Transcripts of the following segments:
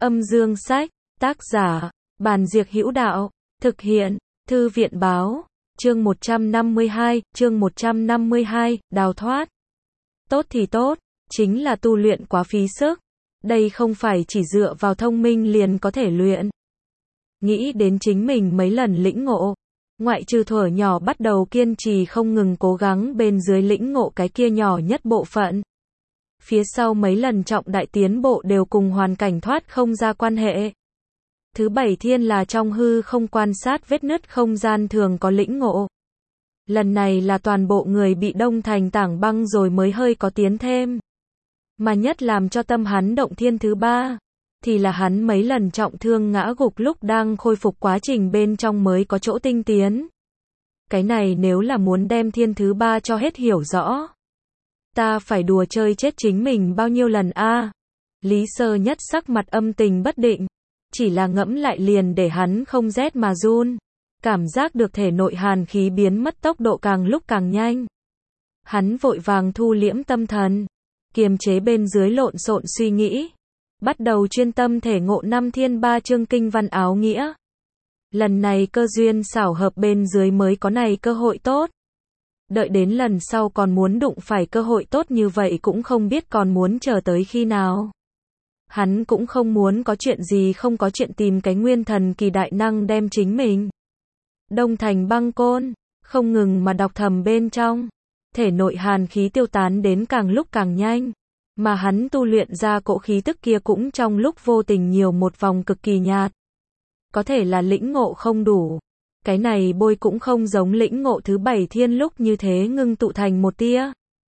Âm dương sách, tác giả, Bàn Diệc Hữu Đạo, thực hiện, Thư viện Báo, chương 152, đào thoát. Tốt thì tốt, chính là tu luyện quá phí sức. Đây không phải chỉ dựa vào thông minh liền có thể luyện. Nghĩ đến chính mình mấy lần lĩnh ngộ, ngoại trừ thuở nhỏ bắt đầu kiên trì không ngừng cố gắng bên dưới lĩnh ngộ cái kia nhỏ nhất bộ phận. Phía sau mấy lần trọng đại tiến bộ đều cùng hoàn cảnh thoát không ra quan hệ. Thứ bảy thiên là trong hư không quan sát vết nứt không gian thường có lĩnh ngộ. Lần này là toàn bộ người bị đông thành tảng băng rồi mới hơi có tiến thêm. Mà nhất làm cho tâm hắn động thiên thứ ba, thì là hắn mấy lần trọng thương ngã gục lúc đang khôi phục quá trình bên trong mới có chỗ tinh tiến. Cái này nếu là muốn đem thiên thứ ba cho hết hiểu rõ, ta phải đùa chơi chết chính mình bao nhiêu lần a? Lý Sơ Nhất sắc mặt âm tình bất định, chỉ là ngẫm lại liền để hắn không rét mà run, cảm giác được thể nội hàn khí biến mất tốc độ càng lúc càng nhanh. Hắn vội vàng thu liễm tâm thần, kiềm chế bên dưới lộn xộn suy nghĩ, bắt đầu chuyên tâm thể ngộ năm thiên ba chương kinh văn áo nghĩa. Lần này cơ duyên xảo hợp bên dưới mới có này cơ hội tốt. Đợi đến lần sau còn muốn đụng phải cơ hội tốt như vậy cũng không biết còn muốn chờ tới khi nào. Hắn cũng không muốn có chuyện gì không có chuyện tìm cái nguyên thần kỳ đại năng đem chính mình đông thành băng côn, không ngừng mà đọc thầm bên trong. Thể nội hàn khí tiêu tán đến càng lúc càng nhanh, mà hắn tu luyện ra cỗ khí tức kia cũng trong lúc vô tình nhiều một vòng cực kỳ nhạt. Có thể là lĩnh ngộ không đủ. Cái này bôi cũng không giống lĩnh ngộ thứ bảy thiên lúc như thế ngưng tụ thành một tia,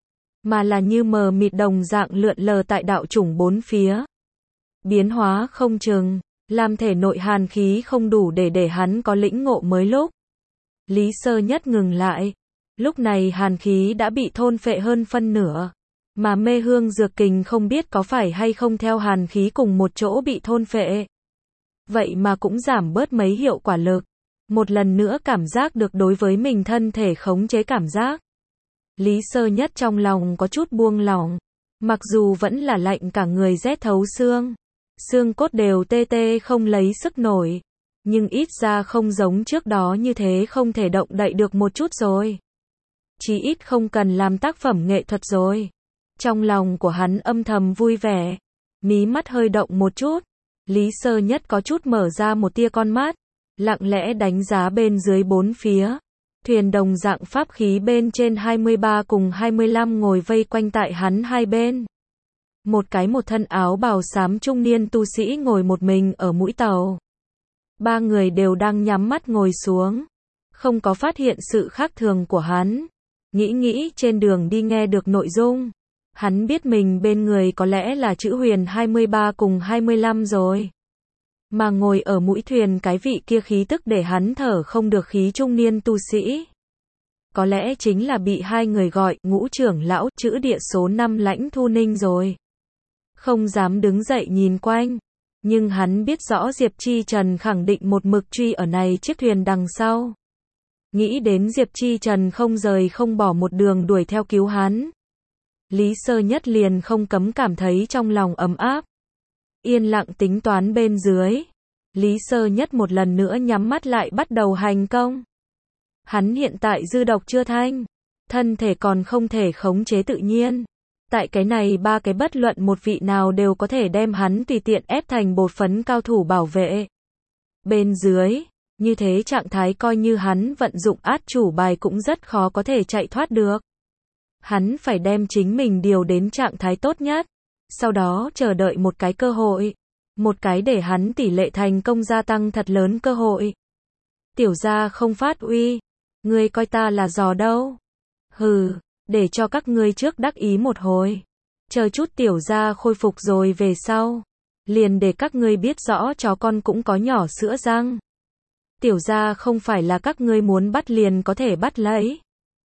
mà là như mờ mịt đồng dạng lượn lờ tại đạo chủng bốn phía. Biến hóa không chừng, làm thể nội hàn khí không đủ để hắn có lĩnh ngộ mới lúc. Lý Sơ Nhất ngừng lại. Lúc này hàn khí đã bị thôn phệ hơn phân nửa, mà mê hương dược kình không biết có phải hay không theo hàn khí cùng một chỗ bị thôn phệ. Vậy mà cũng giảm bớt mấy hiệu quả lực. Một lần nữa cảm giác được đối với mình thân thể khống chế cảm giác. Lý Sơ Nhất trong lòng có chút buông lỏng, mặc dù vẫn là lạnh cả người rét thấu xương, xương cốt đều tê tê không lấy sức nổi, nhưng ít ra không giống trước đó như thế không thể động đậy được một chút rồi. Chí ít không cần làm tác phẩm nghệ thuật rồi. Trong lòng của hắn âm thầm vui vẻ, mí mắt hơi động một chút. Lý Sơ Nhất có chút mở ra một tia con mắt, lặng lẽ đánh giá bên dưới bốn phía. Thuyền đồng dạng pháp khí bên trên 23 cùng 25 ngồi vây quanh tại hắn hai bên. Một thân áo bào xám trung niên tu sĩ ngồi một mình ở mũi tàu. Ba người đều đang nhắm mắt ngồi xuống, không có phát hiện sự khác thường của hắn. Nghĩ trên đường đi nghe được nội dung, hắn biết mình bên người có lẽ là chữ huyền 23 cùng 25 rồi. Mà ngồi ở mũi thuyền cái vị kia khí tức để hắn thở không được khí trung niên tu sĩ. Có lẽ chính là bị hai người gọi Ngũ trưởng lão chữ địa số 5 Lãnh Thu Ninh rồi. Không dám đứng dậy nhìn quanh, nhưng hắn biết rõ Diệp Chi Trần khẳng định một mực truy ở này chiếc thuyền đằng sau. Nghĩ đến Diệp Chi Trần không rời không bỏ một đường đuổi theo cứu hắn, Lý Sơ Nhất liền không cấm cảm thấy trong lòng ấm áp. Yên lặng tính toán bên dưới, Lý Sơ Nhất một lần nữa nhắm mắt lại bắt đầu hành công. Hắn hiện tại dư độc chưa thanh, thân thể còn không thể khống chế tự nhiên. Tại cái này ba cái bất luận một vị nào đều có thể đem hắn tùy tiện ép thành bột phấn cao thủ bảo vệ. Bên dưới, như thế trạng thái coi như hắn vận dụng át chủ bài cũng rất khó có thể chạy thoát được. Hắn phải đem chính mình điều đến trạng thái tốt nhất, sau đó chờ đợi một cái cơ hội, một cái để hắn tỷ lệ thành công gia tăng thật lớn cơ hội. Tiểu gia không phát uy, ngươi coi ta là giò đâu. Hừ, để cho các ngươi trước đắc ý một hồi, chờ chút tiểu gia khôi phục rồi về sau, liền để các ngươi biết rõ chó con cũng có nhỏ sữa răng. Tiểu gia không phải là các ngươi muốn bắt liền có thể bắt lấy.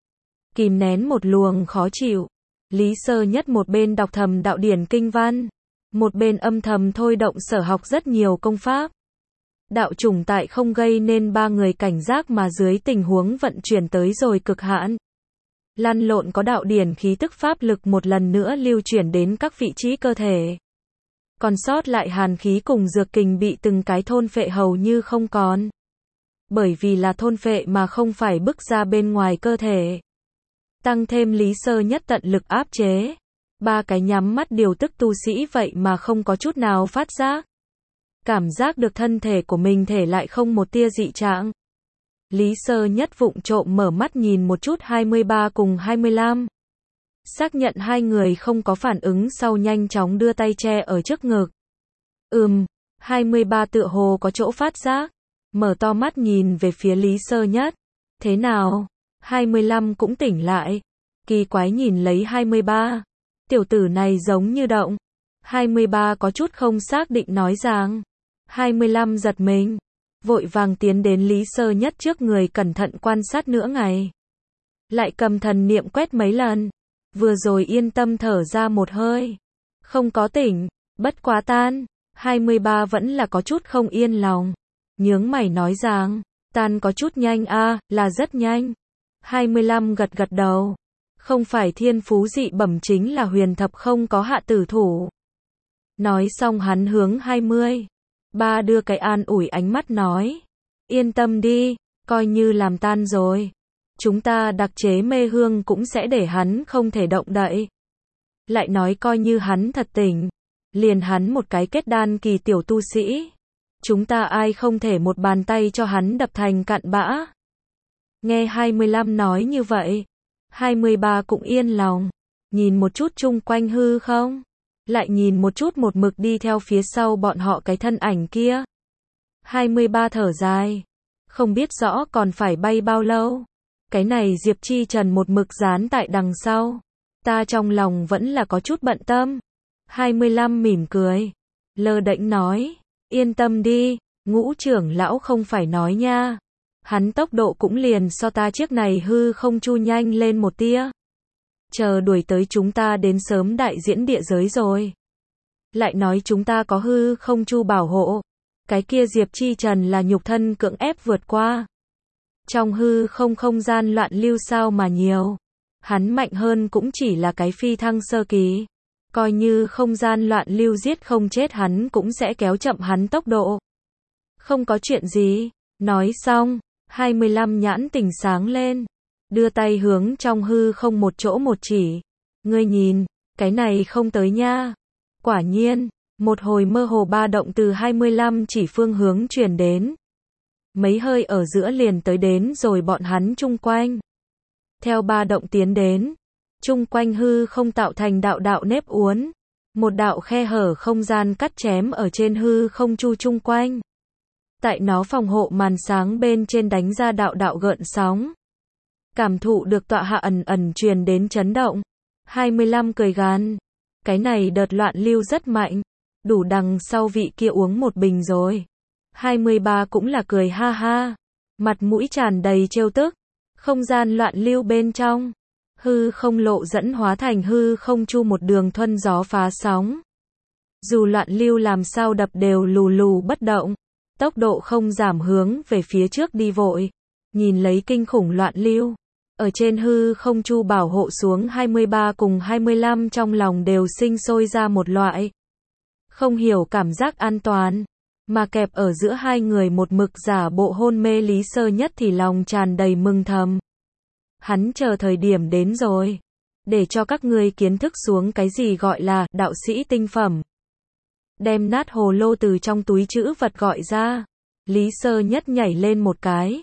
Kìm nén một luồng khó chịu, Lý Sơ Nhất một bên đọc thầm đạo điển kinh văn, một bên âm thầm thôi động sở học rất nhiều công pháp. Đạo chủng tại không gây nên ba người cảnh giác mà dưới tình huống vận chuyển tới rồi cực hạn. Lăn lộn có đạo điển khí tức pháp lực một lần nữa lưu chuyển đến các vị trí cơ thể. còn sót lại hàn khí cùng dược kình bị từng cái thôn phệ hầu như không còn. Bởi vì là thôn phệ mà không phải bức ra bên ngoài cơ thể. Tăng thêm Lý Sơ Nhất tận lực áp chế. 3 cái nhắm mắt điều tức tu sĩ vậy mà không có chút nào phát giác. Cảm giác được thân thể của mình thể lại không một tia dị trạng. Lý Sơ Nhất vụng trộm mở mắt nhìn một chút 23 cùng 25. Xác nhận hai người không có phản ứng sau nhanh chóng đưa tay che ở trước ngực. 23 tựa hồ có chỗ phát giác. Mở to mắt nhìn về phía Lý Sơ Nhất. Thế nào? 25 cũng tỉnh lại. Kỳ quái nhìn lấy 23. Tiểu tử này giống như động. 23 có chút không xác định nói rằng. 25 giật mình. Vội vàng tiến đến Lý Sơ Nhất trước người cẩn thận quan sát nửa ngày. Lại cầm thần niệm quét mấy lần. Vừa rồi yên tâm thở ra một hơi. Không có tỉnh. Bất quá tan. 23 vẫn là có chút không yên lòng. Nhướng mày nói rằng. Tan có chút nhanh là rất nhanh. 25 gật gật đầu. Không phải thiên phú dị bẩm chính là huyền thập không có hạ tử thủ. Nói xong hắn hướng 23 đưa cái an ủi ánh mắt nói. Yên tâm đi, coi như làm tan rồi. Chúng ta đặc chế mê hương cũng sẽ để hắn không thể động đậy. Lại nói coi như hắn thật tỉnh. Liền hắn một cái kết đan kỳ tiểu tu sĩ. Chúng ta ai không thể một bàn tay cho hắn đập thành cặn bã. Nghe 25 nói như vậy. 23 cũng yên lòng. Nhìn một chút chung quanh hư không. Lại nhìn một chút một mực đi theo phía sau bọn họ cái thân ảnh kia. 23 thở dài. Không biết rõ còn phải bay bao lâu. Cái này Diệp Chi Trần một mực dán tại đằng sau. Ta trong lòng vẫn là có chút bận tâm. 25 mỉm cười. Lơ đễnh nói. Yên tâm đi, Ngũ trưởng lão không phải nói nha. Hắn tốc độ cũng liền so ta chiếc này hư không chu nhanh lên một tia. Chờ đuổi tới chúng ta đến sớm đại diễn địa giới rồi. Lại nói chúng ta có hư không chu bảo hộ. Cái kia Diệp Chi Trần là nhục thân cưỡng ép vượt qua. Trong hư không không gian loạn lưu sao mà nhiều. Hắn mạnh hơn cũng chỉ là cái phi thăng sơ kỳ. Coi như không gian loạn lưu giết không chết hắn cũng sẽ kéo chậm hắn tốc độ. Không có chuyện gì. Nói xong, 25 nhãn tỉnh sáng lên. Đưa tay hướng trong hư không một chỗ một chỉ. Ngươi nhìn, cái này không tới nha. Quả nhiên, một hồi mơ hồ ba động từ 25 chỉ phương hướng truyền đến. Mấy hơi ở giữa liền tới đến rồi bọn hắn chung quanh. Theo ba động tiến đến, chung quanh hư không tạo thành đạo đạo nếp uốn. Một đạo khe hở không gian cắt chém ở trên hư không chu chung quanh. Tại nó phòng hộ màn sáng bên trên đánh ra đạo đạo gợn sóng. Cảm thụ được tọa hạ ẩn ẩn truyền đến chấn động. 25 cười gằn. Cái này đợt loạn lưu rất mạnh. Đủ đằng sau vị kia uống một bình rồi. 23 cũng là cười ha ha. Mặt mũi tràn đầy trêu tức. Không gian loạn lưu bên trong. Hư không lộ dẫn hóa thành hư không chu một đường thuần gió phá sóng. Dù loạn lưu làm sao đập đều lù lù bất động. Tốc độ không giảm hướng về phía trước đi vội. Nhìn lấy kinh khủng loạn lưu. Ở trên hư không chu bảo hộ xuống 23 cùng 25 trong lòng đều sinh sôi ra một loại. Không hiểu cảm giác an toàn. Mà kẹp ở giữa hai người một mực giả bộ hôn mê Lý Sơ Nhất thì lòng tràn đầy mừng thầm. Hắn chờ thời điểm đến rồi. Để cho các ngươi kiến thức xuống cái gì gọi là đạo sĩ tinh phẩm. Đem nát hồ lô từ trong túi trữ vật gọi ra. Lý Sơ Nhất nhảy lên một cái.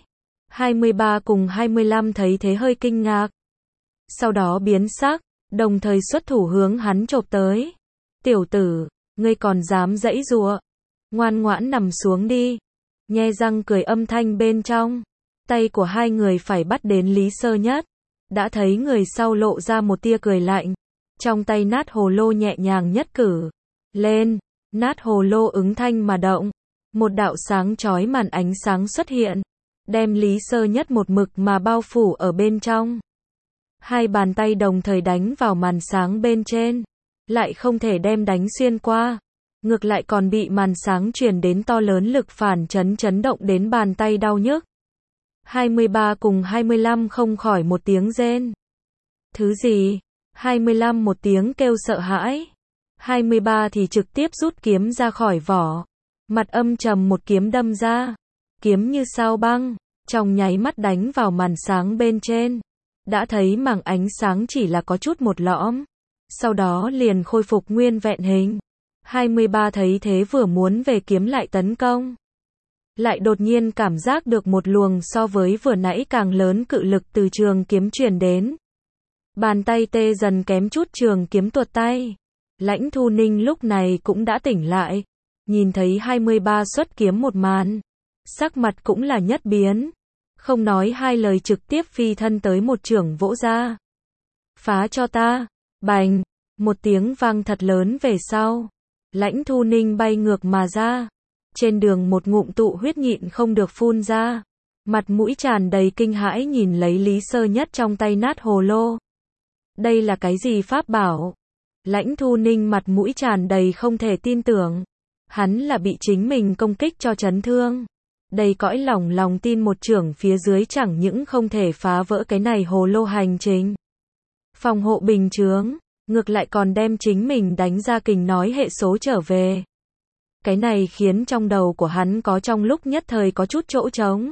23 cùng 25 thấy thế hơi kinh ngạc. Sau đó biến sắc, đồng thời xuất thủ hướng hắn chộp tới. Tiểu tử, ngươi còn dám giãy giụa. Ngoan ngoãn nằm xuống đi. Nhe răng cười âm thanh bên trong. Tay của hai người phải bắt đến Lý Sơ Nhất. Đã thấy người sau lộ ra một tia cười lạnh. Trong tay nát hồ lô nhẹ nhàng nhất cử. Lên, nát hồ lô ứng thanh mà động. Một đạo sáng chói màn ánh sáng xuất hiện. Đem Lý Sơ Nhất một mực mà bao phủ ở bên trong. Hai bàn tay đồng thời đánh vào màn sáng bên trên. Lại không thể đem đánh xuyên qua. Ngược lại còn bị màn sáng truyền đến to lớn lực phản chấn động đến bàn tay đau nhức. 23 cùng 25 không khỏi một tiếng rên. Thứ gì? 25 một tiếng kêu sợ hãi. 23 thì trực tiếp rút kiếm ra khỏi vỏ. Mặt âm trầm một kiếm đâm ra. Kiếm như sao băng, trong nháy mắt đánh vào màn sáng bên trên. Đã thấy mảng ánh sáng chỉ là có chút một lõm. Sau đó liền khôi phục nguyên vẹn hình. 23 thấy thế vừa muốn về kiếm lại tấn công. Lại đột nhiên cảm giác được một luồng so với vừa nãy càng lớn cự lực từ trường kiếm truyền đến. Bàn tay tê dần kém chút trường kiếm tuột tay. Lãnh Thu Ninh lúc này cũng đã tỉnh lại. Nhìn thấy 23 xuất kiếm một màn. Sắc mặt cũng là nhất biến. Không nói hai lời trực tiếp phi thân tới một chưởng vỗ ra. Phá cho ta. Bành. Một tiếng vang thật lớn về sau. Lãnh Thu Ninh bay ngược mà ra. Trên đường một ngụm tụ huyết nhịn không được phun ra. Mặt mũi tràn đầy kinh hãi nhìn lấy Lý Sơ Nhất trong tay nát hồ lô. Đây là cái gì pháp bảo? Lãnh Thu Ninh mặt mũi tràn đầy không thể tin tưởng. Hắn là bị chính mình công kích cho chấn thương. Đầy cõi lòng tin một chưởng phía dưới chẳng những không thể phá vỡ cái này hồ lô hành trình. Phòng hộ bình chướng, ngược lại còn đem chính mình đánh ra kình nói hệ số trở về. Cái này khiến trong đầu của hắn có trong lúc nhất thời có chút chỗ trống.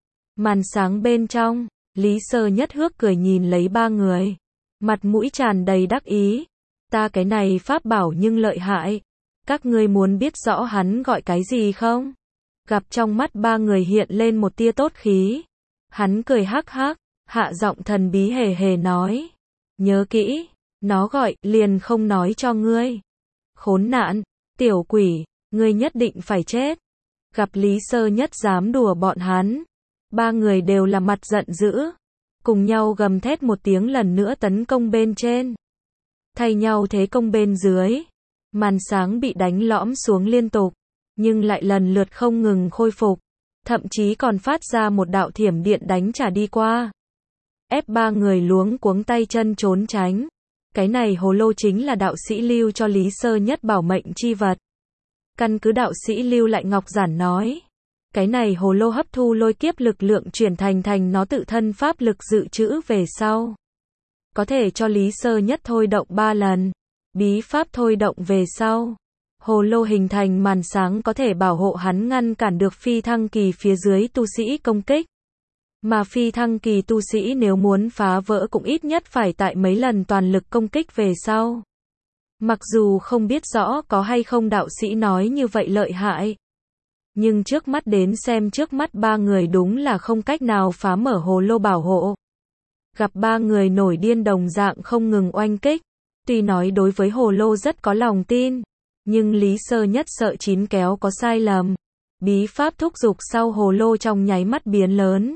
Màn sáng bên trong, Lý Sơ Nhất hước cười nhìn lấy ba người. Mặt mũi tràn đầy đắc ý. Ta cái này pháp bảo nhưng lợi hại. Các ngươi muốn biết rõ hắn gọi cái gì không? Gặp trong mắt ba người hiện lên một tia tốt khí. Hắn cười hắc hắc, hạ giọng thần bí hề hề nói. Nhớ kỹ, nó gọi, liền không nói cho ngươi. Khốn nạn, tiểu quỷ, ngươi nhất định phải chết. Gặp Lý Sơ Nhất dám đùa bọn hắn. Ba người đều là mặt giận dữ. Cùng nhau gầm thét một tiếng lần nữa tấn công bên trên. Thay nhau thế công bên dưới. Màn sáng bị đánh lõm xuống liên tục. Nhưng lại lần lượt không ngừng khôi phục. Thậm chí còn phát ra một đạo thiểm điện đánh trả đi qua. Ép ba người luống cuống tay chân trốn tránh. Cái này hồ lô chính là đạo sĩ lưu cho Lý Sơ Nhất bảo mệnh chi vật. Căn cứ đạo sĩ lưu lại ngọc giản nói. Cái này hồ lô hấp thu lôi kiếp lực lượng chuyển thành nó tự thân pháp lực dự trữ về sau. Có thể cho Lý Sơ Nhất thôi động 3 lần. Bí pháp thôi động về sau. Hồ lô hình thành màn sáng có thể bảo hộ hắn ngăn cản được phi thăng kỳ phía dưới tu sĩ công kích. Mà phi thăng kỳ tu sĩ nếu muốn phá vỡ cũng ít nhất phải tại mấy lần toàn lực công kích về sau. Mặc dù không biết rõ có hay không đạo sĩ nói như vậy lợi hại. Nhưng trước mắt đến xem trước mắt ba người đúng là không cách nào phá mở hồ lô bảo hộ. Gặp ba người nổi điên đồng dạng không ngừng oanh kích. Tuy nói đối với hồ lô rất có lòng tin. Nhưng Lý Sơ Nhất sợ chín kéo có sai lầm. Bí pháp thúc giục sau hồ lô trong nháy mắt biến lớn.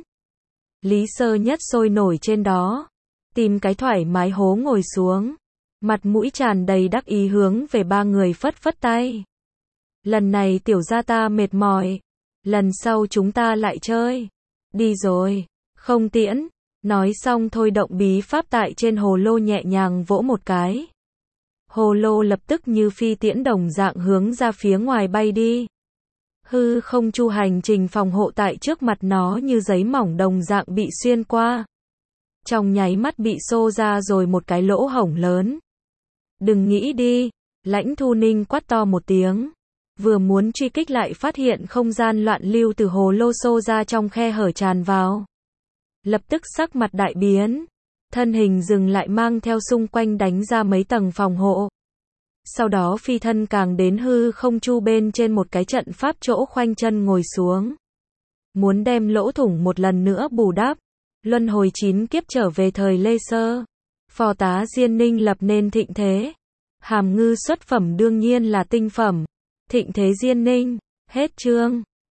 Lý Sơ Nhất sôi nổi trên đó. Tìm cái thoải mái hố ngồi xuống. Mặt mũi tràn đầy đắc ý hướng về ba người phất phất tay. Lần này tiểu gia ta mệt mỏi. Lần sau chúng ta lại chơi. Đi rồi. Không tiễn. Nói xong thôi động bí pháp tại trên hồ lô nhẹ nhàng vỗ một cái. Hồ lô lập tức như phi tiễn đồng dạng hướng ra phía ngoài bay đi. Hư không chu hành trình phòng hộ tại trước mặt nó như giấy mỏng đồng dạng bị xuyên qua. Trong nháy mắt bị xô ra rồi một cái lỗ hổng lớn. Đừng nghĩ đi, Lãnh Thu Ninh quát to một tiếng. Vừa muốn truy kích lại phát hiện không gian loạn lưu từ hồ lô xô ra trong khe hở tràn vào. Lập tức sắc mặt đại biến. Thân hình dừng lại mang theo xung quanh đánh ra mấy tầng phòng hộ. Sau đó phi thân càng đến hư không chu bên trên một cái trận pháp chỗ khoanh chân ngồi xuống. Muốn đem lỗ thủng một lần nữa bù đắp. Luân hồi 9 kiếp trở về thời Lê Sơ. Phò tá Diên Ninh lập nên thịnh thế. Hàm ngư xuất phẩm đương nhiên là tinh phẩm. Thịnh thế Diên Ninh. Hết chương.